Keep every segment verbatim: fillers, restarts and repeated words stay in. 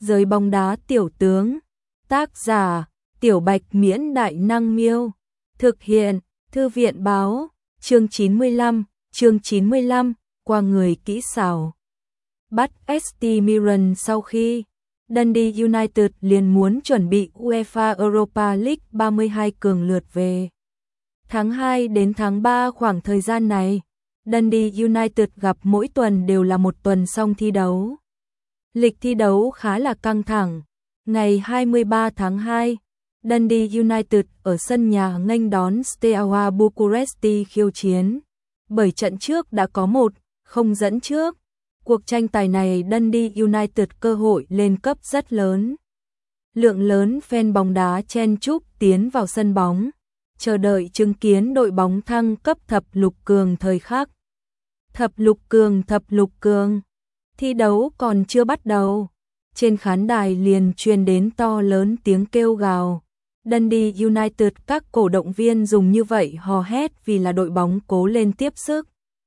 Giới bóng đá tiểu tướng. Tác giả: Tiểu Bạch Miễn Đại Năng Miêu. Thực hiện: Thư viện Báo. Chương chín mươi lăm, chương chín mươi lăm, qua người kỹ xảo. Bắt ét tê Milan sau khi Dundee United liền muốn chuẩn bị UEFA Europa League ba mươi hai cường lượt về. Tháng hai đến tháng ba khoảng thời gian này, Dundee United gặp mỗi tuần đều là một tuần xong thi đấu. Lịch thi đấu khá là căng thẳng. Ngày hai mươi ba tháng hai, Dundee United ở sân nhà nghênh đón Steaua Bucuresti khiêu chiến. Bởi trận trước đã có một không dẫn trước, cuộc tranh tài này Dundee United cơ hội lên cấp rất lớn. Lượng lớn fan bóng đá chen chúc tiến vào sân bóng, chờ đợi chứng kiến đội bóng thăng cấp thập lục cường thời khắc. Thập lục cường, thập lục cường. Thi đấu còn chưa bắt đầu, trên khán đài liền truyền đến to lớn tiếng kêu gào. Dundee United các cổ động viên dùng như vậy hò hét vì là đội bóng cố lên tiếp sức.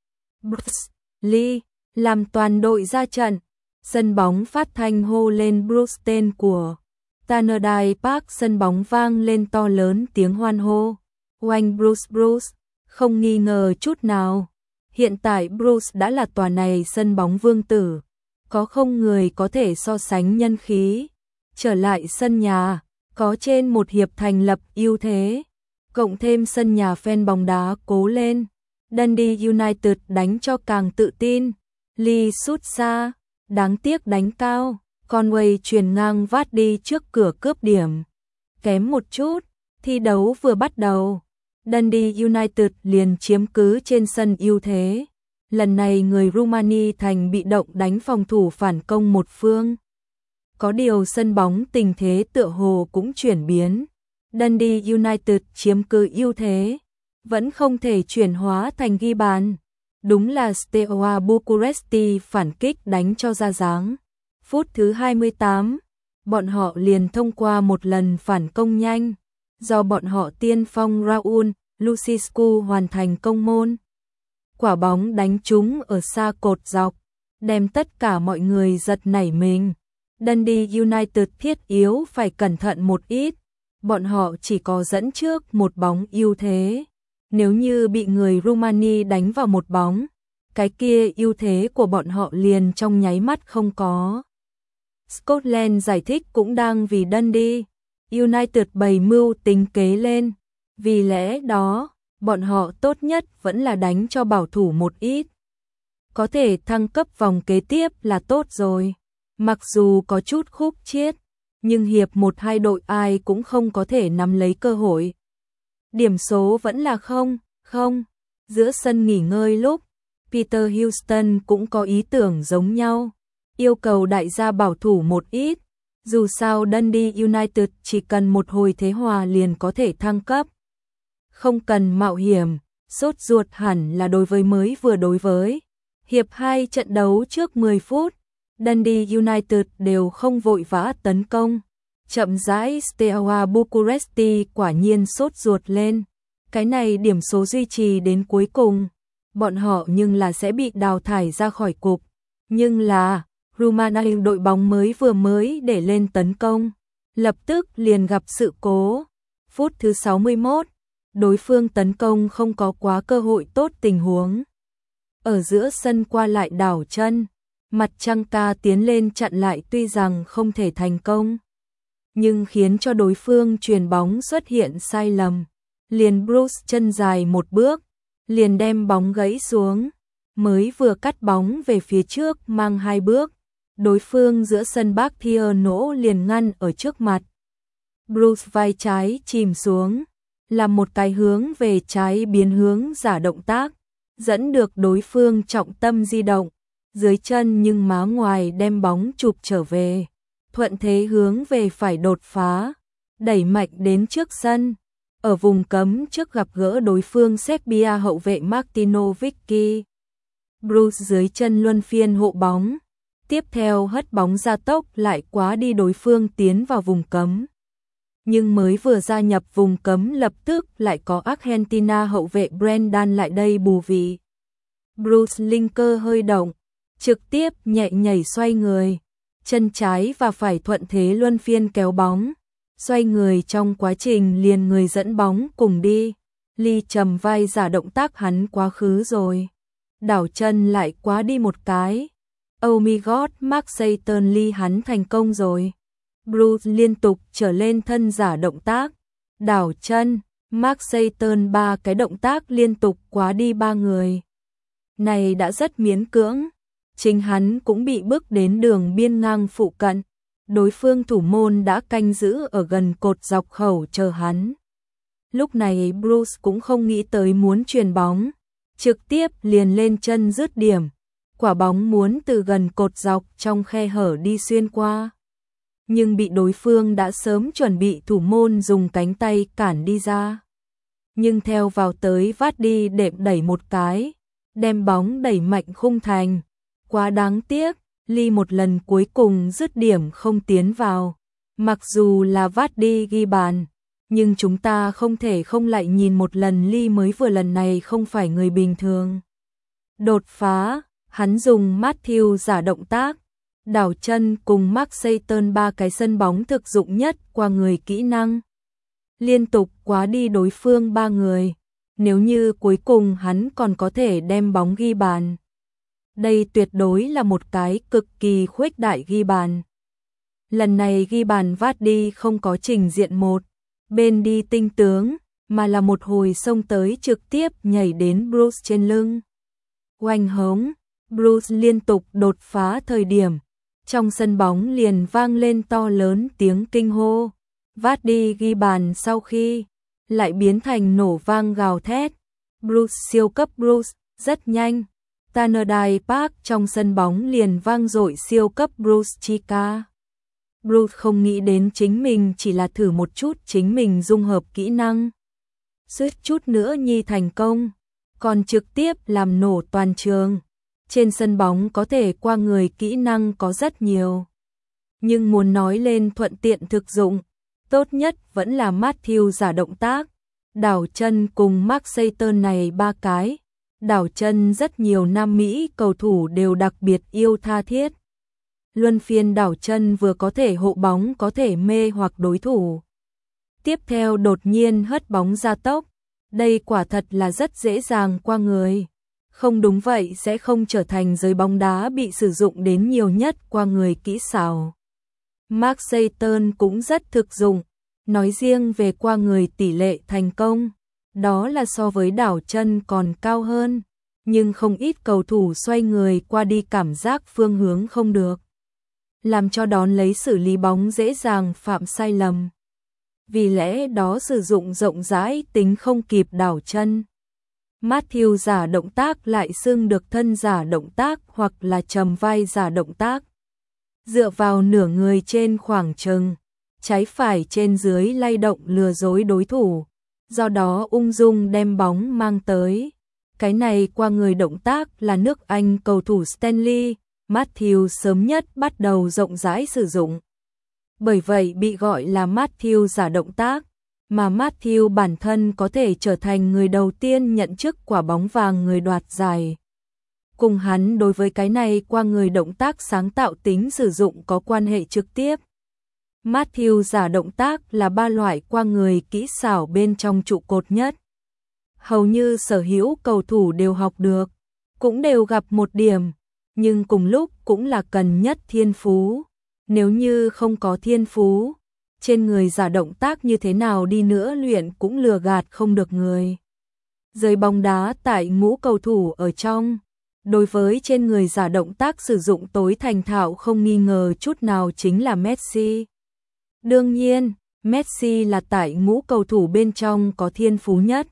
Bruce Lee làm toàn đội ra trận, sân bóng phát thanh hô lên Bruce tên của Tannadice Park, sân bóng vang lên to lớn tiếng hoan hô. Oanh Bruce Bruce, không nghi ngờ chút nào. Hiện tại Bruce đã là tòa này sân bóng vương tử, có không người có thể so sánh nhân khí. Trở lại sân nhà, có trên một hiệp thành lập ưu thế, cộng thêm sân nhà fan bóng đá cố lên, Dundee United đánh cho càng tự tin. Lee sút xa, đáng tiếc đánh cao, Conway chuyền ngang vát đi trước cửa cướp điểm. Kém một chút, thi đấu vừa bắt đầu, Dundee United liền chiếm cứ trên sân ưu thế. Lần này người Rumani thành bị động đánh phòng thủ phản công một phương. Có điều sân bóng tình thế tựa hồ cũng chuyển biến. Dundee United chiếm cứ ưu thế, vẫn không thể chuyển hóa thành ghi bàn. Đúng là Steaua Bucuresti phản kích đánh cho ra dáng. Phút thứ hai mươi tám, bọn họ liền thông qua một lần phản công nhanh, do bọn họ tiên phong Raul Luciscu hoàn thành công môn. Quả bóng đánh trúng ở xa cột dọc, đem tất cả mọi người giật nảy mình. Dundee United thiết yếu phải cẩn thận một ít, bọn họ chỉ có dẫn trước một bóng ưu thế. Nếu như bị người Rumani đánh vào một bóng, cái kia ưu thế của bọn họ liền trong nháy mắt không có. Scotland giải thích cũng đang vì Dundee United bày mưu tính kế lên, vì lẽ đó, bọn họ tốt nhất vẫn là đánh cho bảo thủ một ít. Có thể thăng cấp vòng kế tiếp là tốt rồi. Mặc dù có chút khúc chiết, nhưng hiệp một hai đội ai cũng không có thể nắm lấy cơ hội. Điểm số vẫn là không, không. Giữa sân nghỉ ngơi lúc, Peter Houston cũng có ý tưởng giống nhau, yêu cầu đại gia bảo thủ một ít. Dù sao Dundee United chỉ cần một hồi thế hòa liền có thể thăng cấp. Không cần mạo hiểm, sốt ruột hẳn là đối với mới vừa đối với. Hiệp hai trận đấu trước mười phút, Dundee United đều không vội vã tấn công. Chậm rãi Steaua Bucuresti quả nhiên sốt ruột lên. Cái này điểm số duy trì đến cuối cùng. Bọn họ nhưng là sẽ bị đào thải ra khỏi cục. Nhưng là, Rumania đội bóng mới vừa mới để lên tấn công. Lập tức liền gặp sự cố. Phút thứ sáu mươi mốt, đối phương tấn công không có quá cơ hội tốt tình huống. Ở giữa sân qua lại đảo chân, mặt trăng ca tiến lên chặn lại tuy rằng không thể thành công, nhưng khiến cho đối phương chuyền bóng xuất hiện sai lầm. Liền Bruce chân dài một bước, liền đem bóng gãy xuống, mới vừa cắt bóng về phía trước mang hai bước, đối phương giữa sân Bác Thier nỗ liền ngăn ở trước mặt. Bruce vai trái chìm xuống, làm một cái hướng về trái biến hướng giả động tác, dẫn được đối phương trọng tâm di động, dưới chân nhưng má ngoài đem bóng chụp trở về, thuận thế hướng về phải đột phá, đẩy mạnh đến trước sân, ở vùng cấm trước gặp gỡ đối phương Serbia hậu vệ Martino Vicky. Bruce dưới chân luân phiên hộ bóng, tiếp theo hất bóng ra tốc lại quá đi đối phương tiến vào vùng cấm. Nhưng mới vừa gia nhập vùng cấm lập tức lại có Argentina hậu vệ Brendan lại đây bù vị. Bruce linh cơ hơi động, trực tiếp nhẹ nhảy xoay người, chân trái và phải thuận thế luân phiên kéo bóng, xoay người trong quá trình liền người dẫn bóng cùng đi. Lee trầm vai giả động tác hắn quá khứ rồi. Đảo chân lại quá đi một cái. Oh my god, Mark Satan Lee hắn thành công rồi. Bruce liên tục trở lên thân giả động tác. Đảo chân, Mark Satan ba cái động tác liên tục quá đi ba người. Này đã rất miễn cưỡng. Chính hắn cũng bị bước đến đường biên ngang phụ cận. Đối phương thủ môn đã canh giữ ở gần cột dọc khẩu chờ hắn. Lúc này Bruce cũng không nghĩ tới muốn chuyền bóng, trực tiếp liền lên chân dứt điểm. Quả bóng muốn từ gần cột dọc trong khe hở đi xuyên qua. Nhưng bị đối phương đã sớm chuẩn bị thủ môn dùng cánh tay cản đi ra. Nhưng theo vào tới Vardy đệm đẩy một cái, đem bóng đẩy mạnh khung thành. Quá đáng tiếc, Lee một lần cuối cùng dứt điểm không tiến vào. Mặc dù là Vardy ghi bàn, nhưng chúng ta không thể không lại nhìn một lần Lee mới vừa lần này không phải người bình thường. Đột phá, hắn dùng Matthew giả động tác, đảo chân cùng Mark Satan ba cái sân bóng thực dụng nhất qua người kỹ năng. Liên tục quá đi đối phương ba người, nếu như cuối cùng hắn còn có thể đem bóng ghi bàn. Đây tuyệt đối là một cái cực kỳ khuếch đại ghi bàn. Lần này ghi bàn Vardy không có trình diện một bên đi tinh tướng, mà là một hồi xông tới trực tiếp nhảy đến Bruce trên lưng. Oanh hống, Bruce liên tục đột phá thời điểm, trong sân bóng liền vang lên to lớn tiếng kinh hô. Vardy ghi bàn sau khi lại biến thành nổ vang gào thét. Bruce siêu cấp Bruce, rất nhanh. Tannadice Park trong sân bóng liền vang dội siêu cấp Bruce Chica. Bruce không nghĩ đến chính mình chỉ là thử một chút chính mình dung hợp kỹ năng. Suýt chút nữa nhi thành công, còn trực tiếp làm nổ toàn trường. Trên sân bóng có thể qua người kỹ năng có rất nhiều. Nhưng muốn nói lên thuận tiện thực dụng, tốt nhất vẫn là Matthew giả động tác. Đảo chân cùng Mark Satan này ba cái. Đảo chân rất nhiều Nam Mỹ cầu thủ đều đặc biệt yêu tha thiết. Luân phiên đảo chân vừa có thể hộ bóng có thể mê hoặc đối thủ. Tiếp theo đột nhiên hất bóng ra tốc. Đây quả thật là rất dễ dàng qua người. Không đúng vậy sẽ không trở thành giới bóng đá bị sử dụng đến nhiều nhất qua người kỹ xảo. Mark Satan cũng rất thực dụng. Nói riêng về qua người tỷ lệ thành công, đó là so với đảo chân còn cao hơn. Nhưng không ít cầu thủ xoay người qua đi cảm giác phương hướng không được, làm cho đón lấy xử lý bóng dễ dàng phạm sai lầm. Vì lẽ đó sử dụng rộng rãi tính không kịp đảo chân. Matthew giả động tác lại xưng được thân giả động tác hoặc là trầm vai giả động tác. Dựa vào nửa người trên khoảng chừng, trái phải trên dưới lay động lừa dối đối thủ, do đó ung dung đem bóng mang tới. Cái này qua người động tác là nước Anh cầu thủ Stanley Matthews sớm nhất bắt đầu rộng rãi sử dụng. Bởi vậy bị gọi là Matthew giả động tác, mà Matthew bản thân có thể trở thành người đầu tiên nhận chức quả bóng vàng người đoạt giải. Cùng hắn đối với cái này qua người động tác sáng tạo tính sử dụng có quan hệ trực tiếp. Matthew giả động tác là ba loại qua người kỹ xảo bên trong trụ cột nhất. Hầu như sở hữu cầu thủ đều học được, cũng đều gặp một điểm, nhưng cùng lúc cũng là cần nhất thiên phú. Nếu như không có thiên phú, trên người giả động tác như thế nào đi nữa luyện cũng lừa gạt không được người. Giới bóng đá tại ngũ cầu thủ ở trong, đối với trên người giả động tác sử dụng tối thành thạo không nghi ngờ chút nào chính là Messi. Đương nhiên, Messi là tại ngũ cầu thủ bên trong có thiên phú nhất.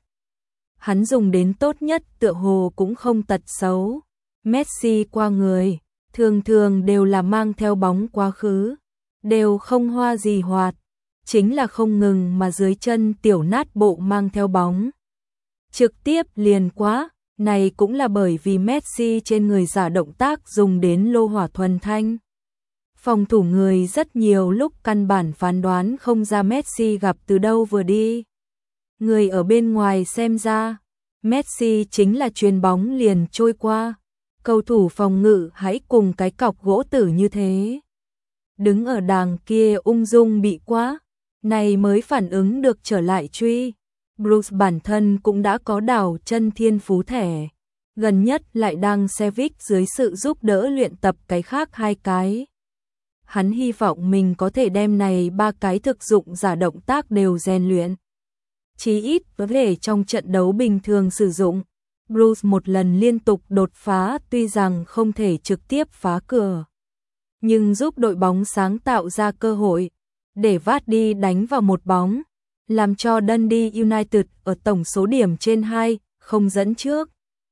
Hắn dùng đến tốt nhất tựa hồ cũng không tật xấu. Messi qua người, thường thường đều là mang theo bóng quá khứ, đều không hoa gì hoạt, chính là không ngừng mà dưới chân tiểu nát bộ mang theo bóng. Trực tiếp liền quá, này cũng là bởi vì Messi trên người giả động tác dùng đến lô hỏa thuần thanh. Phòng thủ người rất nhiều lúc căn bản phán đoán không ra Messi gặp từ đâu vừa đi. Người ở bên ngoài xem ra, Messi chính là chuyền bóng liền trôi qua. Cầu thủ phòng ngự hãy cùng cái cọc gỗ tử như thế. đứng ở đàng kia ung dung bị quá, này mới phản ứng được trở lại truy. Bruce bản thân cũng đã có đảo chân thiên phú thẻ, gần nhất lại đang Sevik dưới sự giúp đỡ luyện tập cái khác hai cái. Hắn hy vọng mình có thể đem này ba cái thực dụng giả động tác đều rèn luyện. Chí ít có thể trong trận đấu bình thường sử dụng. Bruce một lần liên tục đột phá tuy rằng không thể trực tiếp phá cửa, nhưng giúp đội bóng sáng tạo ra cơ hội để Vardy đánh vào một bóng, làm cho Dundee United ở tổng số điểm trên hai không dẫn trước.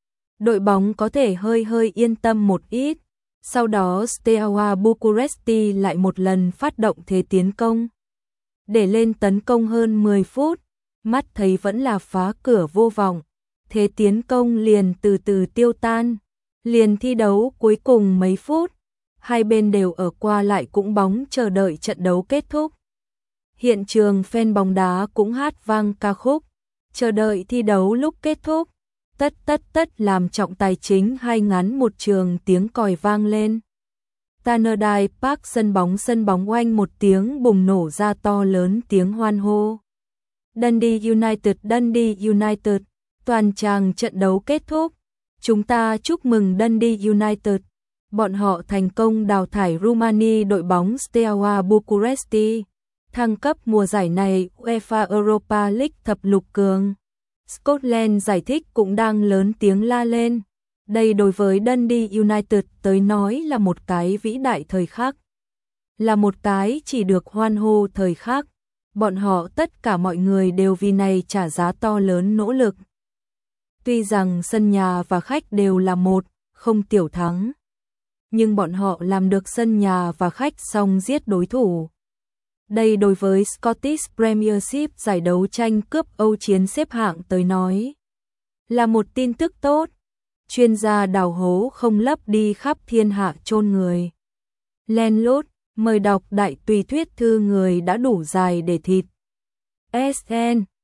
Đội bóng có thể hơi hơi yên tâm một ít. Sau đó Steaua Bucuresti lại một lần phát động thế tiến công. Để lên tấn công hơn mười phút, mắt thấy vẫn là phá cửa vô vọng. Thế tiến công liền từ từ tiêu tan. Liền thi đấu cuối cùng mấy phút, hai bên đều ở qua lại cũng bóng chờ đợi trận đấu kết thúc. Hiện trường fan bóng đá cũng hát vang ca khúc chờ đợi thi đấu lúc kết thúc. Tất tất tất làm trọng tài chính hai ngắn một trường tiếng còi vang lên. Tannadice Park sân bóng sân bóng oanh một tiếng bùng nổ ra to lớn tiếng hoan hô. Dundee United Dundee United, toàn tràng trận đấu kết thúc. Chúng ta chúc mừng Dundee United. Bọn họ thành công đào thải Rumani đội bóng Steaua Bucuresti, thăng cấp mùa giải này UEFA Europa League thập lục cường. Scotland giải thích cũng đang lớn tiếng la lên. Đây đối với Dundee United tới nói là một cái vĩ đại thời khắc. Là một cái chỉ được hoan hô thời khắc. Bọn họ tất cả mọi người đều vì này trả giá to lớn nỗ lực. Tuy rằng sân nhà và khách đều là một, không tiểu thắng. Nhưng bọn họ làm được sân nhà và khách xong giết đối thủ. Đây đối với Scottish Premiership giải đấu tranh cướp Âu chiến xếp hạng tới nói là một tin tức tốt. Chuyên gia đào hố không lấp đi khắp thiên hạ chôn người. Len lút, mời đọc đại tùy thuyết thư người đã đủ dài để thịt. ét en